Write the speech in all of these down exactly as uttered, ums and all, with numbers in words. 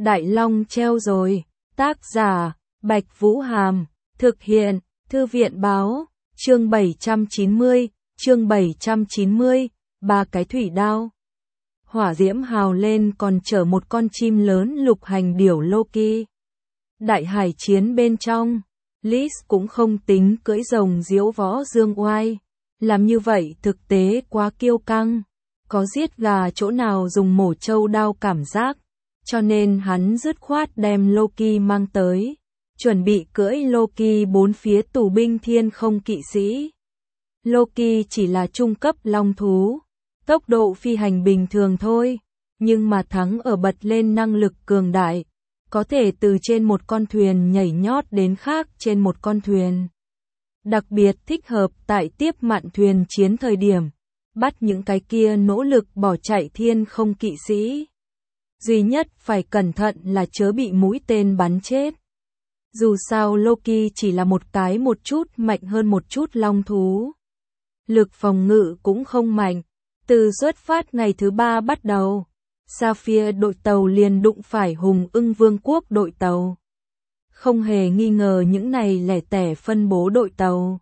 Đại Long treo rồi. Tác giả, Bạch Vũ Hàm. Thực hiện, Thư viện báo. Chương bảy trăm chín mươi, chương bảy trăm chín mươi, ba cái thủy đao. Hỏa diễm hào lên còn chở một con chim lớn lục hành điểu Loki. Đại hải chiến bên trong, Liz cũng không tính cưỡi rồng diễu võ dương oai. Làm như vậy thực tế quá kiêu căng. Có giết gà chỗ nào dùng mổ trâu đao cảm giác. Cho nên hắn dứt khoát đem Loki mang tới. Chuẩn bị cưỡi Loki bốn phía tù binh thiên không kỵ sĩ. Loki chỉ là trung cấp long thú. Tốc độ phi hành bình thường thôi. Nhưng mà thắng ở bật lên năng lực cường đại. Có thể từ trên một con thuyền nhảy nhót đến khác trên một con thuyền. Đặc biệt thích hợp tại tiếp mạn thuyền chiến thời điểm. Bắt những cái kia nỗ lực bỏ chạy thiên không kỵ sĩ. Duy nhất phải cẩn thận là chớ bị mũi tên bắn chết. Dù sao Loki chỉ là một cái một chút mạnh hơn một chút long thú. Lực phòng ngự cũng không mạnh. Từ xuất phát ngày thứ ba bắt đầu, Sapphire đội tàu liền đụng phải Hùng Ưng Vương quốc đội tàu. Không hề nghi ngờ những này lẻ tẻ phân bố đội tàu.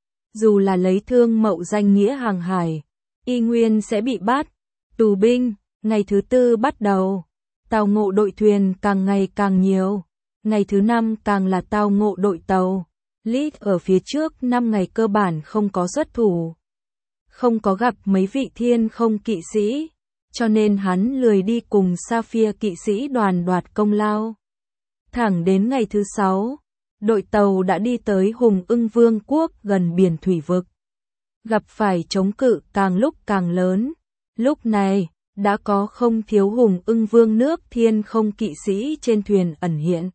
Dù là lấy thương mậu danh nghĩa hàng hải, y nguyên sẽ bị bắt. Tù binh, ngày thứ tư bắt đầu. Tàu ngộ đội thuyền càng ngày càng nhiều. Ngày thứ năm càng là tàu ngộ đội tàu. Lít ở phía trước năm ngày cơ bản không có xuất thủ. Không có gặp mấy vị thiên không kỵ sĩ. Cho nên hắn lười đi cùng Sapphire kỵ sĩ đoàn đoạt công lao. Thẳng đến ngày thứ sáu, đội tàu đã đi tới Hùng Ưng Vương quốc gần biển thủy vực. Gặp phải chống cự càng lúc càng lớn. Lúc này, đã có không thiếu Hùng Ưng Vương nước thiên không kỵ sĩ trên thuyền ẩn hiện.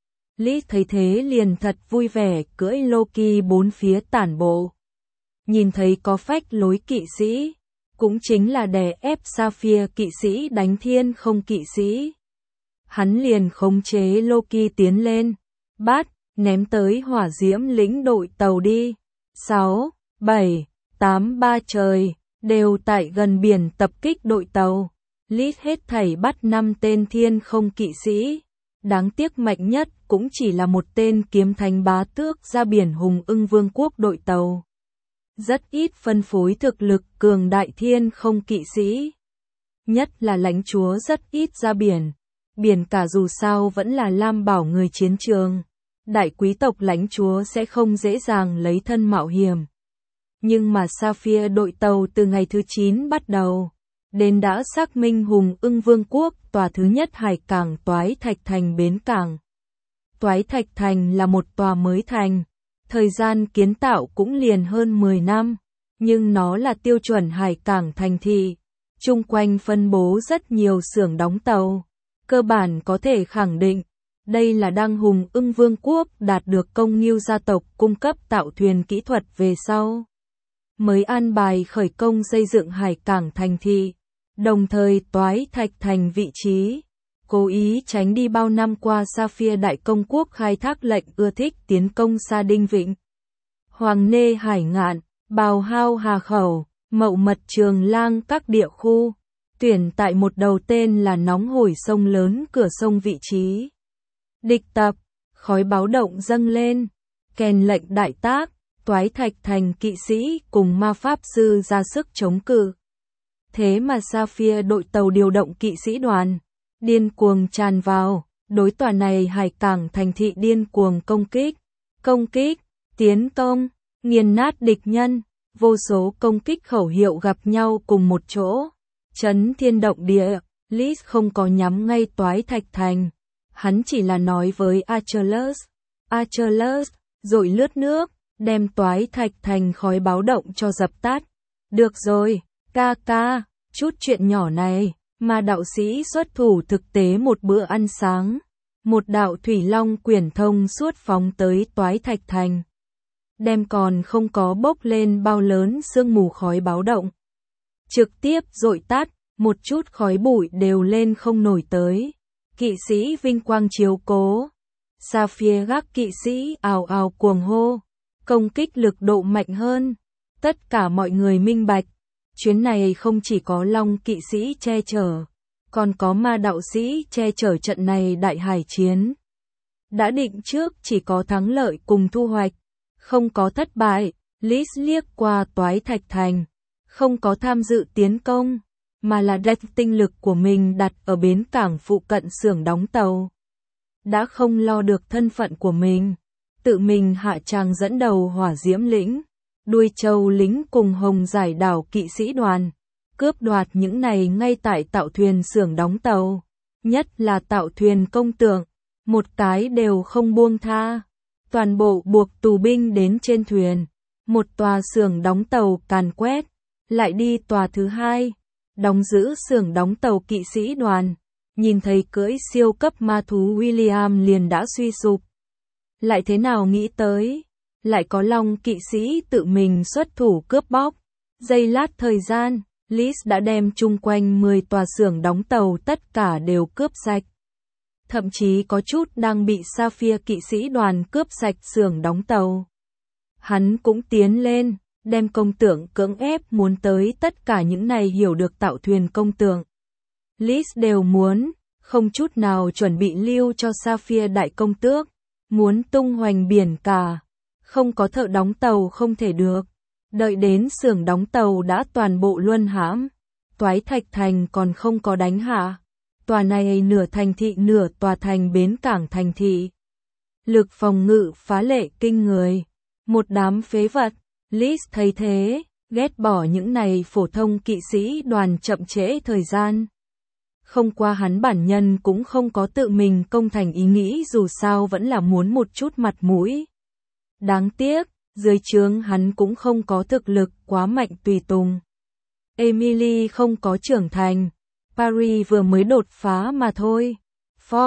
Lý thấy thế liền thật vui vẻ cưỡi Loki bốn phía tản bộ. Nhìn thấy có phách lối kỵ sĩ, cũng chính là đè ép Sapphire kỵ sĩ đánh thiên không kỵ sĩ. Hắn liền khống chế Loki tiến lên, bắt, ném tới hỏa diễm lĩnh đội tàu đi. sáu, bảy, tám ba trời, đều tại gần biển tập kích đội tàu. Lít hết thảy bắt năm tên thiên không kỵ sĩ. Đáng tiếc mạnh nhất cũng chỉ là một tên kiếm thánh bá tước ra biển Hùng Ưng Vương quốc đội tàu. Rất ít phân phối thực lực cường đại thiên không kỵ sĩ. Nhất là lãnh chúa rất ít ra biển. Biển cả dù sao vẫn là lam bảo người chiến trường. Đại quý tộc lãnh chúa sẽ không dễ dàng lấy thân mạo hiểm. Nhưng mà Sapphire đội tàu từ ngày thứ chín bắt đầu. Đến đã xác minh Hùng Ưng Vương quốc tòa thứ nhất hải cảng Toái Thạch Thành bến cảng. Toái Thạch Thành là một tòa mới thành. Thời gian kiến tạo cũng liền hơn mười năm. Nhưng nó là tiêu chuẩn hải cảng thành thị. Chung quanh phân bố rất nhiều xưởng đóng tàu. Cơ bản có thể khẳng định, đây là đang Hùng Ưng Vương quốc đạt được công Ngưu gia tộc cung cấp tạo thuyền kỹ thuật về sau. Mới an bài khởi công xây dựng hải cảng thành thị, đồng thời Toái Thạch Thành vị trí, cố ý tránh đi bao năm qua Sapphire đại công quốc khai thác lệnh ưa thích tiến công Sa Đinh Vịnh. Hoàng Nê Hải Ngạn, Bào Hao Hà Khẩu, Mậu Mật Trường Lang các địa khu. Tuyển tại một đầu tên là nóng hổi sông lớn cửa sông vị trí. Địch tập, khói báo động dâng lên, kèn lệnh đại tác, Toái Thạch Thành kỵ sĩ cùng ma pháp sư ra sức chống cự. Thế mà Sapphire đội tàu điều động kỵ sĩ đoàn, điên cuồng tràn vào, đối tòa này hải cảng thành thị điên cuồng công kích, công kích, tiến công, nghiền nát địch nhân, vô số công kích khẩu hiệu gặp nhau cùng một chỗ. Chấn thiên động địa, Liz không có nhắm ngay Toái Thạch Thành. Hắn chỉ là nói với Achilles. Achilles, rồi lướt nước, đem Toái Thạch Thành khói báo động cho dập tắt. Được rồi, ca ca, chút chuyện nhỏ này, mà đạo sĩ xuất thủ thực tế một bữa ăn sáng. Một đạo thủy long quyển thông suốt phóng tới Toái Thạch Thành. Đem còn không có bốc lên bao lớn sương mù khói báo động. Trực tiếp dội tắt, một chút khói bụi đều lên không nổi tới. Kỵ sĩ vinh quang chiếu cố. Sapphire gác kỵ sĩ ào ào cuồng hô. Công kích lực độ mạnh hơn. Tất cả mọi người minh bạch. Chuyến này không chỉ có long kỵ sĩ che chở. còn có ma đạo sĩ che chở trận này đại hải chiến. Đã định trước chỉ có thắng lợi cùng thu hoạch, không có thất bại. Lis liếc qua Toái Thạch Thành, không có tham dự tiến công, mà là đặt tinh lực của mình đặt ở bến cảng phụ cận xưởng đóng tàu. Đã không lo được thân phận của mình, tự mình hạ tràng dẫn đầu Hỏa Diễm lĩnh, Đuôi Châu lính cùng Hồng Giải đảo kỵ sĩ đoàn, cướp đoạt những này ngay tại tạo thuyền xưởng đóng tàu, nhất là tạo thuyền công tượng, một cái đều không buông tha, toàn bộ buộc tù binh đến trên thuyền. Một tòa xưởng đóng tàu càn quét, lại đi tòa thứ hai, đóng giữ xưởng đóng tàu kỵ sĩ đoàn, nhìn thấy cưỡi siêu cấp ma thú William liền đã suy sụp. Lại thế nào nghĩ tới, lại có Long kỵ sĩ tự mình xuất thủ cướp bóc. Giây lát thời gian, Lis đã đem chung quanh mười tòa xưởng đóng tàu tất cả đều cướp sạch. Thậm chí có chút đang bị Sapphire kỵ sĩ đoàn cướp sạch xưởng đóng tàu. Hắn cũng tiến lên, đem công tượng cưỡng ép muốn tới tất cả những này hiểu được tạo thuyền công tượng. Lis đều muốn, không chút nào chuẩn bị lưu cho Sapphire đại công tước, muốn tung hoành biển cả, không có thợ đóng tàu không thể được. Đợi đến xưởng đóng tàu đã toàn bộ luân hãm, Toái Thạch Thành còn không có đánh hạ. Tòa này nửa thành thị nửa tòa thành bến cảng thành thị. Lực phòng ngự phá lệ kinh người. Một đám phế vật, Lis thấy thế, ghét bỏ những này phổ thông kỵ sĩ đoàn chậm trễ thời gian. Không qua hắn bản nhân cũng không có tự mình công thành ý nghĩ dù sao vẫn là muốn một chút mặt mũi. Đáng tiếc, dưới trướng hắn cũng không có thực lực quá mạnh tùy tùng. Emily không có trưởng thành, Paris vừa mới đột phá mà thôi. Fox,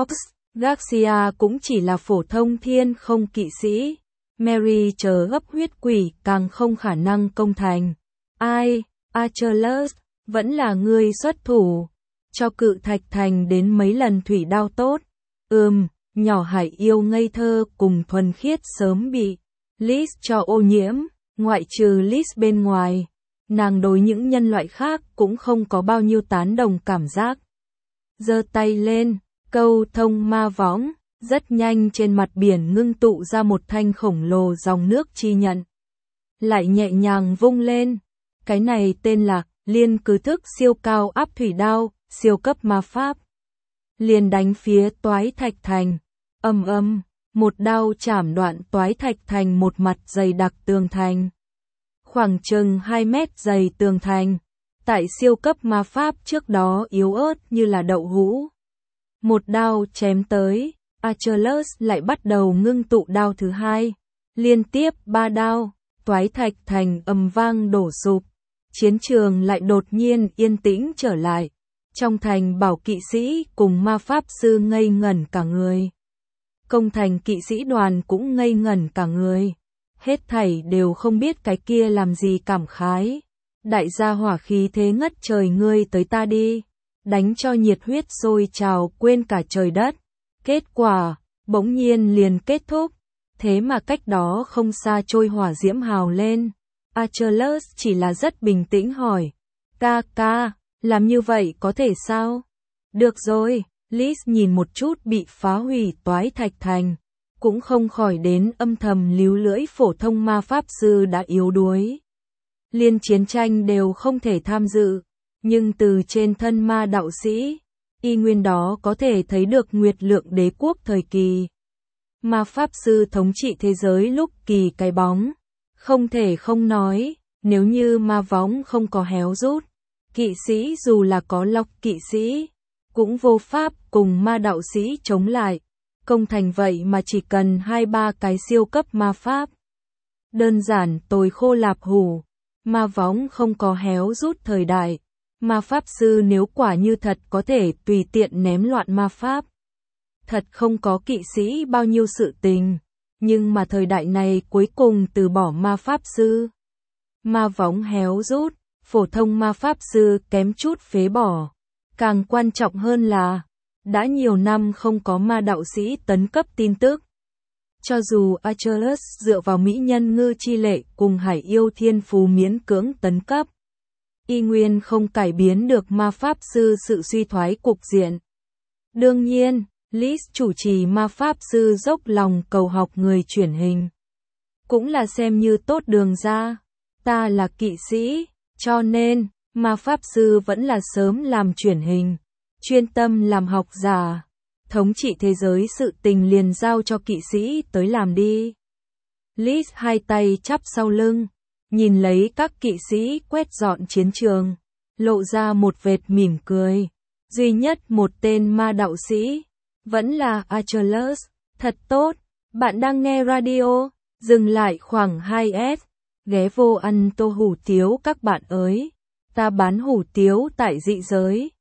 Garcia cũng chỉ là phổ thông thiên không kỵ sĩ. Mary chờ gấp huyết quỷ càng không khả năng công thành. Ai, Achilles, vẫn là ngươi xuất thủ. Cho Cự Thạch Thành đến mấy lần thủy đao tốt. Ừm, nhỏ hải yêu ngây thơ cùng thuần khiết sớm bị Lis cho ô nhiễm, ngoại trừ Lis bên ngoài. Nàng đối những nhân loại khác cũng không có bao nhiêu tán đồng cảm giác. Giơ tay lên, câu thông ma võng, rất nhanh trên mặt biển ngưng tụ ra một thanh khổng lồ dòng nước chi nhận. Lại nhẹ nhàng vung lên, cái này tên là liên cứ thức siêu cao áp thủy đao, siêu cấp ma pháp. Liền đánh phía Toái Thạch Thành, ầm ầm, một đao chảm đoạn Toái Thạch Thành một mặt dày đặc tường thành. Khoảng chừng hai mét dày tường thành, tại siêu cấp ma pháp trước đó yếu ớt như là đậu hũ. Một đao chém tới, Achilles lại bắt đầu ngưng tụ đao thứ hai, liên tiếp ba đao, Toái Thạch Thành ầm vang đổ sụp. Chiến trường lại đột nhiên yên tĩnh trở lại, trong thành bảo kỵ sĩ cùng ma pháp sư ngây ngẩn cả người. Công thành kỵ sĩ đoàn cũng ngây ngẩn cả người. Hết thảy đều không biết cái kia làm gì cảm khái. Đại gia hỏa khí thế ngất trời ngươi tới ta đi. Đánh cho nhiệt huyết sôi trào quên cả trời đất. Kết quả, bỗng nhiên liền kết thúc. Thế mà cách đó không xa trôi hỏa diễm hào lên. Achilles chỉ là rất bình tĩnh hỏi. Ca ca, làm như vậy có thể sao? Được rồi, Lis nhìn một chút bị phá hủy Toái Thạch Thành. Cũng không khỏi đến âm thầm líu lưỡi phổ thông ma pháp sư đã yếu đuối. Liên chiến tranh đều không thể tham dự, nhưng từ trên thân ma đạo sĩ, y nguyên đó có thể thấy được Nguyệt Lượng đế quốc thời kỳ. Ma pháp sư thống trị thế giới lúc kỳ cái bóng, không thể không nói, nếu như ma võng không có héo rút, kỵ sĩ dù là có lọc kỵ sĩ, cũng vô pháp cùng ma đạo sĩ chống lại. Công thành vậy mà chỉ cần hai ba cái siêu cấp ma pháp. Đơn giản tồi khô lạp hủ, ma võng không có héo rút thời đại. Ma pháp sư nếu quả như thật có thể tùy tiện ném loạn ma pháp. Thật không có kỵ sĩ bao nhiêu sự tình, nhưng mà thời đại này cuối cùng từ bỏ ma pháp sư. Ma võng héo rút, phổ thông ma pháp sư kém chút phế bỏ. Càng quan trọng hơn là, đã nhiều năm không có ma đạo sĩ tấn cấp tin tức. Cho dù Achilles dựa vào mỹ nhân ngư chi lệ cùng hải yêu thiên phú miễn cưỡng tấn cấp. y nguyên không cải biến được ma pháp sư sự suy thoái cục diện. Đương nhiên, Liz chủ trì ma pháp sư dốc lòng cầu học người chuyển hình. Cũng là xem như tốt đường ra. Ta là kỵ sĩ, cho nên, ma pháp sư vẫn là sớm làm chuyển hình. Chuyên tâm làm học giả. Thống trị thế giới sự tình liền giao cho kỵ sĩ tới làm đi. Liz hai tay chắp sau lưng, nhìn lấy các kỵ sĩ quét dọn chiến trường, lộ ra một vệt mỉm cười. Duy nhất một tên ma đạo sĩ, vẫn là Achilles, thật tốt, bạn đang nghe radio, dừng lại khoảng hai S, ghé vô ăn tô hủ tiếu các bạn ơi, ta bán hủ tiếu tại dị giới.